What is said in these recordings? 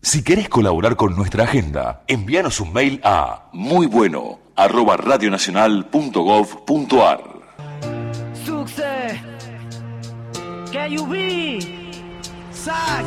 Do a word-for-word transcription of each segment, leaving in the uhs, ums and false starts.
Si querés colaborar con nuestra agenda, envíanos un mail a muybueno arroba radionacional punto gov punto ar. Success, K U B, Sac.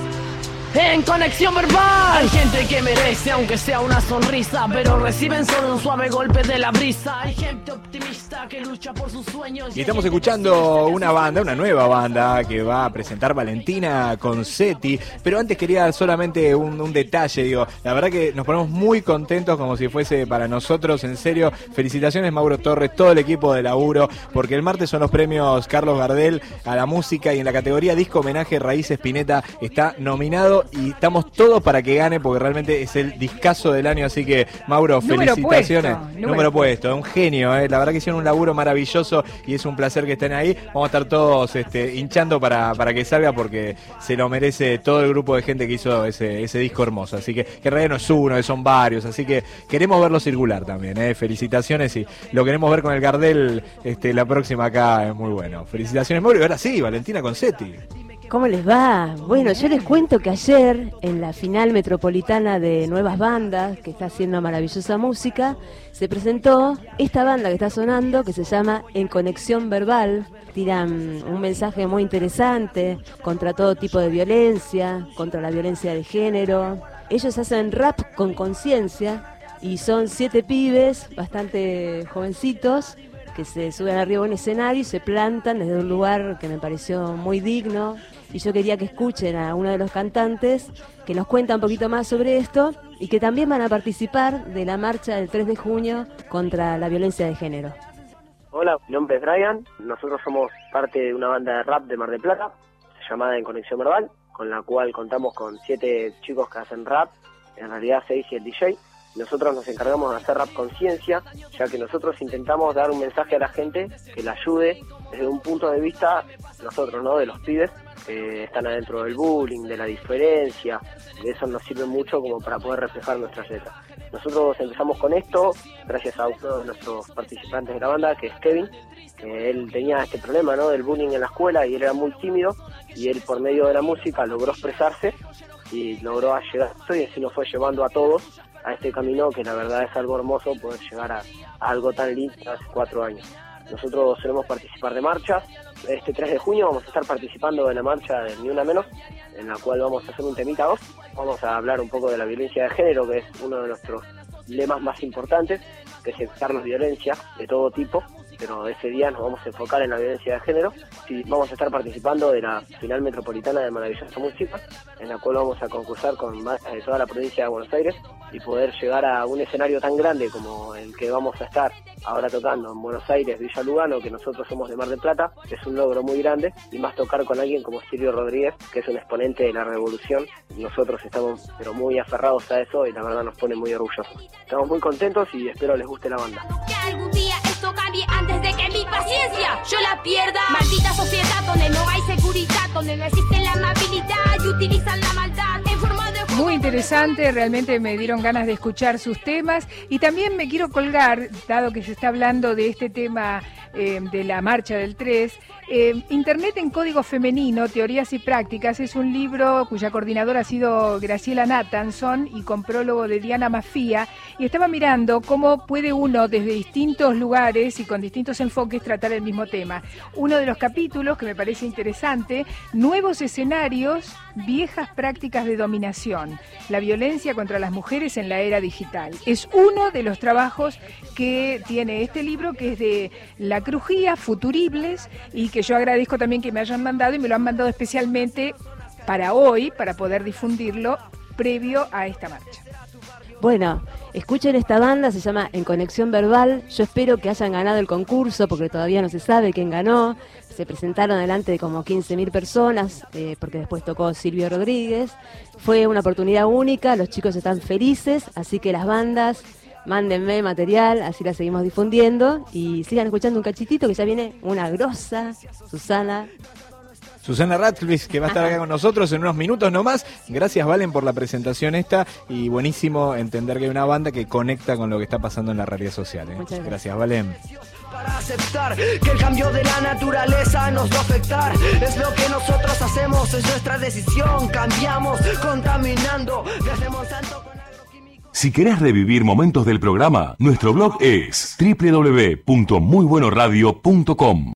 En conexión verbal hay gente que merece aunque sea una sonrisa, pero reciben solo un suave golpe de la brisa. Hay gente optimista que lucha por sus sueños. Y estamos escuchando una banda, una nueva banda que va a presentar Valentina Concetti. Pero antes quería dar solamente un, un detalle, digo, la verdad que nos ponemos muy contentos como si fuese para nosotros, en serio. Felicitaciones Mauro Torres, todo el equipo de laburo, porque el martes son los premios Carlos Gardel a la música y en la categoría disco homenaje Raíces Spinetta está nominado. Y estamos todos para que gane porque realmente es el discazo del año, así que Mauro, número felicitaciones. Puesto, número, número puesto, un genio, eh. La verdad que hicieron un laburo maravilloso y es un placer que estén ahí. Vamos a estar todos este, hinchando para, para que salga porque se lo merece todo el grupo de gente que hizo ese, ese disco hermoso, así que, que en realidad no es uno, son varios, así que queremos verlo circular también, eh. Felicitaciones y lo queremos ver con el Gardel este, la próxima acá, es muy bueno. Felicitaciones Mauro y ahora sí, Valentina Concetti. ¿Cómo les va? Bueno, yo les cuento que ayer, en la final metropolitana de Nuevas Bandas, que está haciendo maravillosa música, se presentó esta banda que está sonando, que se llama En Conexión Verbal. Tiran un mensaje muy interesante contra todo tipo de violencia, contra la violencia de género. Ellos hacen rap con conciencia y son siete pibes bastante jovencitos que se suben arriba a un escenario y se plantan desde un lugar que me pareció muy digno. Y yo quería que escuchen a uno de los cantantes que nos cuenta un poquito más sobre esto y que también van a participar de la marcha del tres de junio contra la violencia de género. Hola, mi nombre es Brian, nosotros somos parte de una banda de rap de Mar del Plata, llamada En Conexión Verbal, con la cual contamos con siete chicos que hacen rap, en realidad seis y el D J. Nosotros nos encargamos de hacer rap conciencia, ya que nosotros intentamos dar un mensaje a la gente que la ayude desde un punto de vista, nosotros, ¿no?, de los pibes que están adentro del bullying, de la diferencia, de eso nos sirve mucho como para poder reflejar nuestras letras. Nosotros empezamos con esto gracias a uno de nuestros participantes de la banda, que es Kevin, que él tenía este problema, ¿no?, del bullying en la escuela y él era muy tímido y él por medio de la música logró expresarse y logró llegar a esto y así nos fue llevando a todos a este camino que la verdad es algo hermoso poder llegar a, a algo tan lindo hace cuatro años. Nosotros solemos participar de marchas. Este tres de junio vamos a estar participando de la marcha de Ni Una Menos, en la cual vamos a hacer un temita dos. Vamos a hablar un poco de la violencia de género, que es uno de nuestros lemas más importantes, que es evitar la violencia de todo tipo, pero ese día nos vamos a enfocar en la violencia de género. Y vamos a estar participando de la final metropolitana de Maravillosa Música, en la cual vamos a concursar con bandas de toda la provincia de Buenos Aires y poder llegar a un escenario tan grande como el que vamos a estar ahora tocando en Buenos Aires, Villa Lugano, que nosotros somos de Mar del Plata. Es un logro muy grande, y más tocar con alguien como Silvio Rodríguez, que es un exponente de la revolución. Nosotros estamos pero muy aferrados a eso y la verdad nos pone muy orgullosos. Estamos muy contentos y espero les guste la banda. Que algún día esto cambie antes de que mi paciencia yo la pierda. Maldita sociedad donde no hay seguridad, donde no existe la amabilidad y utilizan la maldad en forma de... Muy interesante, realmente me dieron ganas de escuchar sus temas y también me quiero colgar, dado que se está hablando de este tema eh, de la marcha del tres, eh, Internet en Código Femenino, Teorías y Prácticas, es un libro cuya coordinadora ha sido Graciela Nathanson y con prólogo de Diana Mafía, y estaba mirando cómo puede uno desde distintos lugares y con distintos enfoques tratar el mismo tema. Uno de los capítulos que me parece interesante, Nuevos escenarios, viejas prácticas de dominación, la violencia contra las mujeres en la era digital. Es uno de los trabajos que tiene este libro, que es de La Crujía, Futuribles, y que yo agradezco también que me hayan mandado, y me lo han mandado especialmente para hoy, para poder difundirlo previo a esta marcha. Bueno, escuchen esta banda, se llama En Conexión Verbal. Yo espero que hayan ganado el concurso, porque todavía no se sabe quién ganó. Se presentaron delante de como quince mil personas, eh, porque después tocó Silvio Rodríguez. Fue una oportunidad única, los chicos están felices, así que las bandas, mándenme material, así la seguimos difundiendo. Y sigan escuchando un cachitito, que ya viene una grosa Susana. Susana Ratcliffe, que va a estar acá con nosotros en unos minutos nomás. Gracias, Valen, por la presentación esta, y buenísimo entender que hay una banda que conecta con lo que está pasando en la realidad social, ¿eh? Muchas gracias. Gracias, Valen. Para aceptar que el cambio de la naturaleza nos va a afectar. Es lo que nosotros hacemos, es nuestra decisión. Cambiamos contaminando desde Monsanto con agroquímicos. Si querés revivir momentos del programa, nuestro blog es doble u doble u doble u punto muy bueno radio punto com.